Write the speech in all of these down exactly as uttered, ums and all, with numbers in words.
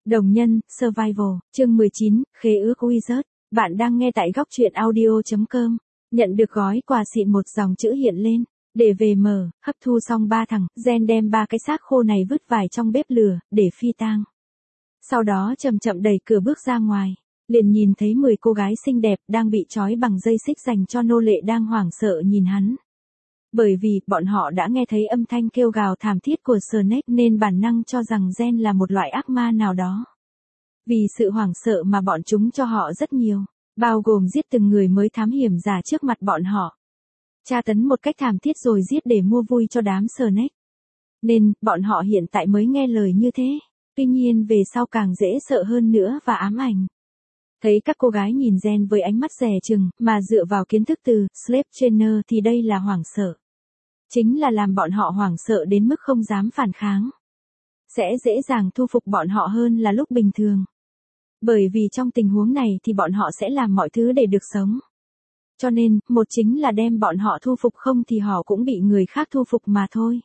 Đồng nhân, Survival, chương mười chín, Khế ước Wizard. Bạn đang nghe tại góc truyện audio chấm com. Nhận được gói quà xịn một dòng chữ hiện lên. Để về mở, hấp thu xong ba thằng, Gen đem ba cái xác khô này vứt vài trong bếp lửa, để phi tang. Sau đó chậm chậm đẩy cửa bước ra ngoài. Liền nhìn thấy mười cô gái xinh đẹp đang bị trói bằng dây xích dành cho nô lệ đang hoảng sợ nhìn hắn. Bởi vì, bọn họ đã nghe thấy âm thanh kêu gào thảm thiết của Snake nên bản năng cho rằng Gen là một loại ác ma nào đó. Vì sự hoảng sợ mà bọn chúng cho họ rất nhiều, bao gồm giết từng người mới thám hiểm giả trước mặt bọn họ. Tra tấn một cách thảm thiết rồi giết để mua vui cho đám Snake. Nên, bọn họ hiện tại mới nghe lời như thế. Tuy nhiên về sau càng dễ sợ hơn nữa và ám ảnh. Thấy các cô gái nhìn Gen với ánh mắt dè chừng, mà dựa vào kiến thức từ Slave Trainer thì đây là hoảng sợ. Chính là làm bọn họ hoảng sợ đến mức không dám phản kháng. Sẽ dễ dàng thu phục bọn họ hơn là lúc bình thường. Bởi vì trong tình huống này thì bọn họ sẽ làm mọi thứ để được sống. Cho nên, một chính là đem bọn họ thu phục, không thì họ cũng bị người khác thu phục mà thôi.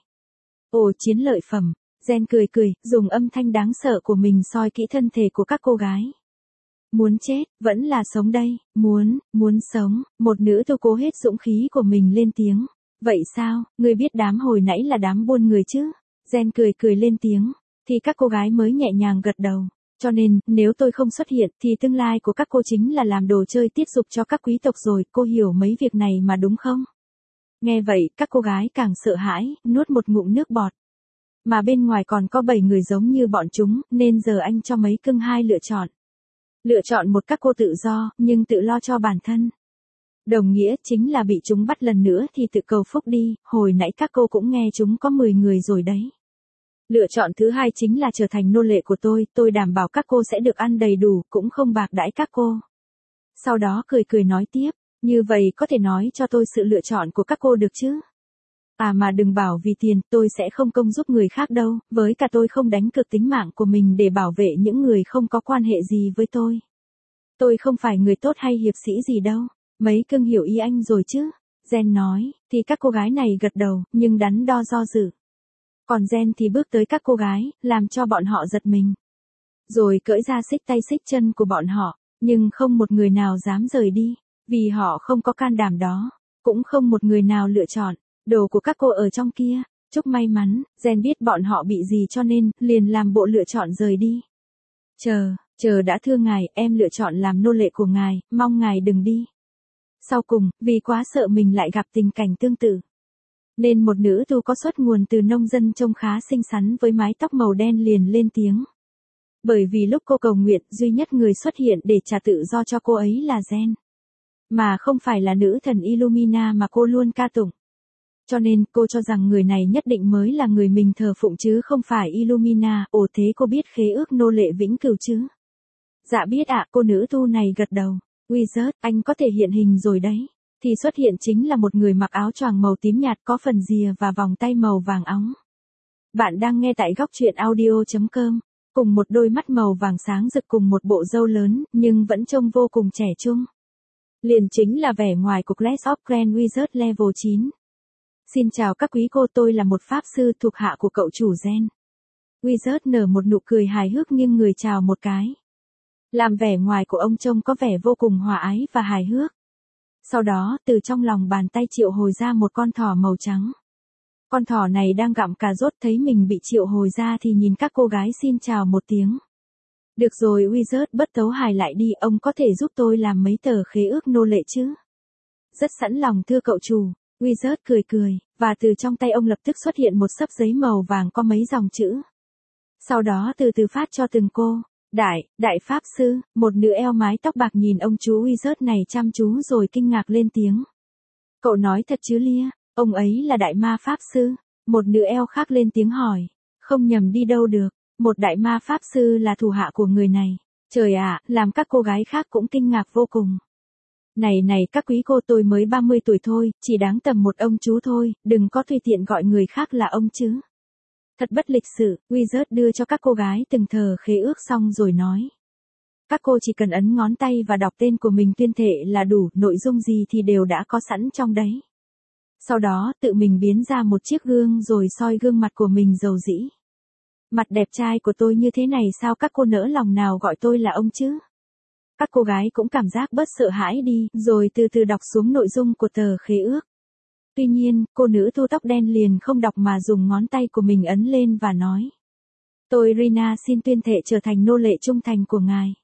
Ồ, chiến lợi phẩm. Gen cười cười, dùng âm thanh đáng sợ của mình soi kỹ thân thể của các cô gái. Muốn chết, vẫn là sống đây, muốn, muốn sống, một nữ tu cố hết dũng khí của mình lên tiếng. Vậy sao, ngươi biết đám hồi nãy là đám buôn người chứ? Gen cười cười lên tiếng, thì các cô gái mới nhẹ nhàng gật đầu. Cho nên, nếu tôi không xuất hiện thì tương lai của các cô chính là làm đồ chơi tiết dục cho các quý tộc rồi, cô hiểu mấy việc này mà đúng không? Nghe vậy, các cô gái càng sợ hãi, nuốt một ngụm nước bọt. Mà bên ngoài còn có bảy người giống như bọn chúng, nên giờ anh cho mấy cưng hai lựa chọn. Lựa chọn một các cô tự do, nhưng tự lo cho bản thân. Đồng nghĩa chính là bị chúng bắt lần nữa thì tự cầu phúc đi, hồi nãy các cô cũng nghe chúng có mười người rồi đấy. Lựa chọn thứ hai chính là trở thành nô lệ của tôi, tôi đảm bảo các cô sẽ được ăn đầy đủ, cũng không bạc đãi các cô. Sau đó cười cười nói tiếp, như vậy có thể nói cho tôi sự lựa chọn của các cô được chứ? À mà đừng bảo vì tiền, tôi sẽ không công giúp người khác đâu, với cả tôi không đánh cược tính mạng của mình để bảo vệ những người không có quan hệ gì với tôi. Tôi không phải người tốt hay hiệp sĩ gì đâu, mấy cưng hiểu ý anh rồi chứ? Gen nói, thì các cô gái này gật đầu, nhưng đắn đo do dự. Còn Gen thì bước tới các cô gái, làm cho bọn họ giật mình. Rồi cởi ra xích tay xích chân của bọn họ, nhưng không một người nào dám rời đi, vì họ không có can đảm đó, cũng không một người nào lựa chọn. Đồ của các cô ở trong kia, chúc may mắn. Gen biết bọn họ bị gì cho nên, liền làm bộ lựa chọn rời đi. Chờ, chờ đã thưa ngài, em lựa chọn làm nô lệ của ngài, mong ngài đừng đi. Sau cùng, vì quá sợ mình lại gặp tình cảnh tương tự. Nên một nữ tu có xuất nguồn từ nông dân trông khá xinh xắn với mái tóc màu đen liền lên tiếng. Bởi vì lúc cô cầu nguyện, duy nhất người xuất hiện để trả tự do cho cô ấy là Gen. Mà không phải là nữ thần Illumina mà cô luôn ca tụng. Cho nên, cô cho rằng người này nhất định mới là người mình thờ phụng chứ không phải Illumina. Ồ thế cô biết khế ước nô lệ vĩnh cửu chứ? Dạ biết ạ, cô nữ tu này gật đầu. Wizard, anh có thể hiện hình rồi đấy. Thì xuất hiện chính là một người mặc áo choàng màu tím nhạt có phần rìa và vòng tay màu vàng óng. Bạn đang nghe tại góc truyện audio chấm com. Cùng một đôi mắt màu vàng sáng rực cùng một bộ râu lớn, nhưng vẫn trông vô cùng trẻ trung. Liền chính là vẻ ngoài của Clash of Grand Wizard Level chín. Xin chào các quý cô, tôi là một pháp sư thuộc hạ của cậu chủ Gen. Wizard nở một nụ cười hài hước nghiêng người chào một cái. Làm vẻ ngoài của ông trông có vẻ vô cùng hòa ái và hài hước. Sau đó, từ trong lòng bàn tay triệu hồi ra một con thỏ màu trắng. Con thỏ này đang gặm cà rốt, thấy mình bị triệu hồi ra thì nhìn các cô gái xin chào một tiếng. Được rồi Wizard, bất tấu hài lại đi, ông có thể giúp tôi làm mấy tờ khế ước nô lệ chứ? Rất sẵn lòng thưa cậu chủ. Wizard cười cười, và từ trong tay ông lập tức xuất hiện một xấp giấy màu vàng có mấy dòng chữ. Sau đó từ từ phát cho từng cô. Đại, đại pháp sư, một nữ eo mái tóc bạc nhìn ông chú Wizard này chăm chú rồi kinh ngạc lên tiếng. Cậu nói thật chứ Lia, ông ấy là đại ma pháp sư? Một nữ eo khác lên tiếng hỏi. Không nhầm đi đâu được, một đại ma pháp sư là thủ hạ của người này. Trời ạ, làm các cô gái khác cũng kinh ngạc vô cùng. Này này các quý cô, tôi mới ba mươi tuổi thôi, chỉ đáng tầm một ông chú thôi, đừng có tùy tiện gọi người khác là ông chứ. Thật bất lịch sự, Wizard đưa cho các cô gái từng tờ khế ước xong rồi nói. Các cô chỉ cần ấn ngón tay và đọc tên của mình tuyên thệ là đủ, nội dung gì thì đều đã có sẵn trong đấy. Sau đó tự mình biến ra một chiếc gương rồi soi gương mặt của mình dầu dĩ. Mặt đẹp trai của tôi như thế này sao các cô nỡ lòng nào gọi tôi là ông chứ? Các cô gái cũng cảm giác bớt sợ hãi đi, rồi từ từ đọc xuống nội dung của tờ khế ước. Tuy nhiên, cô nữ tu tóc đen liền không đọc mà dùng ngón tay của mình ấn lên và nói. Tôi Rina xin tuyên thệ trở thành nô lệ trung thành của ngài.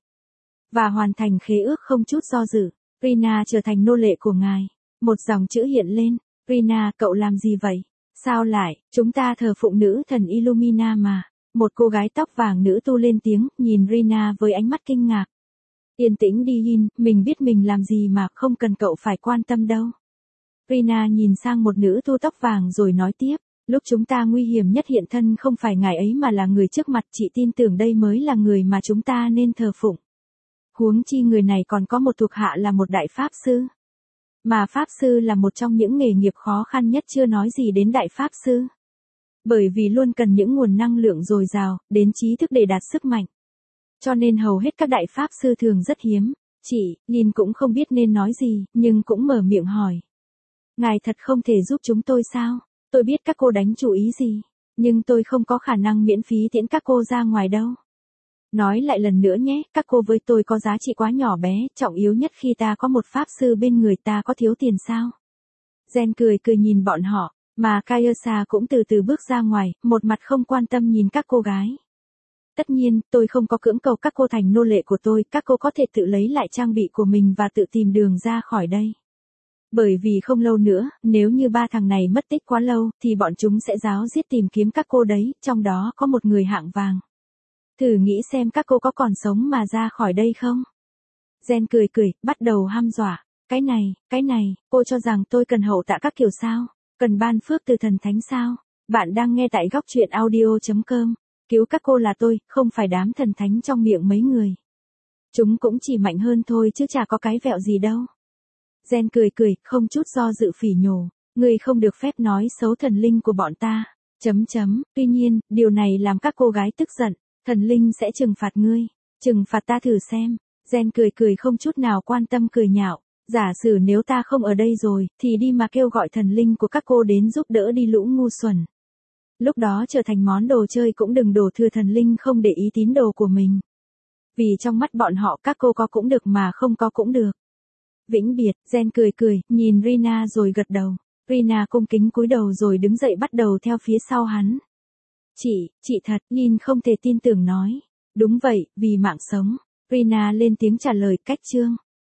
Và hoàn thành khế ước không chút do dự. Rina trở thành nô lệ của ngài. Một dòng chữ hiện lên. Rina, cậu làm gì vậy? Sao lại, chúng ta thờ phụng nữ thần Illumina mà. Một cô gái tóc vàng nữ tu lên tiếng, nhìn Rina với ánh mắt kinh ngạc. Yên tĩnh đi Yin, mình biết mình làm gì mà không cần cậu phải quan tâm đâu. Rina nhìn sang một nữ tu tóc vàng rồi nói tiếp. Lúc chúng ta nguy hiểm nhất hiện thân không phải ngài ấy mà là người trước mặt, chị tin tưởng đây mới là người mà chúng ta nên thờ phụng. Huống chi người này còn có một thuộc hạ là một đại pháp sư. Mà pháp sư là một trong những nghề nghiệp khó khăn nhất, chưa nói gì đến đại pháp sư. Bởi vì luôn cần những nguồn năng lượng dồi dào, đến trí thức để đạt sức mạnh. Cho nên hầu hết các đại pháp sư thường rất hiếm. Chị, Lin cũng không biết nên nói gì, nhưng cũng mở miệng hỏi. Ngài thật không thể giúp chúng tôi sao? Tôi biết các cô đánh chủ ý gì, nhưng tôi không có khả năng miễn phí tiễn các cô ra ngoài đâu. Nói lại lần nữa nhé, các cô với tôi có giá trị quá nhỏ bé, trọng yếu nhất khi ta có một pháp sư bên người, ta có thiếu tiền sao? Jen cười cười nhìn bọn họ, mà Kayasa cũng từ từ bước ra ngoài, một mặt không quan tâm nhìn các cô gái. Tất nhiên, tôi không có cưỡng cầu các cô thành nô lệ của tôi, các cô có thể tự lấy lại trang bị của mình và tự tìm đường ra khỏi đây. Bởi vì không lâu nữa, nếu như ba thằng này mất tích quá lâu, thì bọn chúng sẽ ráo riết tìm kiếm các cô đấy, trong đó có một người hạng vàng. Thử nghĩ xem các cô có còn sống mà ra khỏi đây không? Jen cười cười, bắt đầu hăm dọa. Cái này, cái này, cô cho rằng tôi cần hậu tạ các kiểu sao? Cần ban phước từ thần thánh sao? Bạn đang nghe tại góc truyện audio chấm com. Cứu các cô là tôi, không phải đám thần thánh trong miệng mấy người. Chúng cũng chỉ mạnh hơn thôi chứ chả có cái vẹo gì đâu. Jen cười cười, không chút do dự phỉ nhổ. Ngươi không được phép nói xấu thần linh của bọn ta. Chấm chấm, tuy nhiên, điều này làm các cô gái tức giận. Thần linh sẽ trừng phạt ngươi. Trừng phạt ta thử xem. Jen cười cười không chút nào quan tâm cười nhạo. Giả sử nếu ta không ở đây rồi, thì đi mà kêu gọi thần linh của các cô đến giúp đỡ đi lũ ngu xuẩn. Lúc đó trở thành món đồ chơi cũng đừng đổ thừa thần linh không để ý tín đồ của mình. Vì trong mắt bọn họ các cô có cũng được mà không có cũng được. Vĩnh biệt, Jen cười cười, nhìn Rina rồi gật đầu. Rina cung kính cúi đầu rồi đứng dậy bắt đầu theo phía sau hắn. Chị, chị thật, Yin không thể tin tưởng nói. Đúng vậy, vì mạng sống. Rina lên tiếng trả lời cách chương.